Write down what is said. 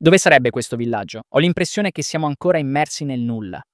Dove sarebbe questo villaggio? Ho l'impressione che siamo ancora immersi nel nulla.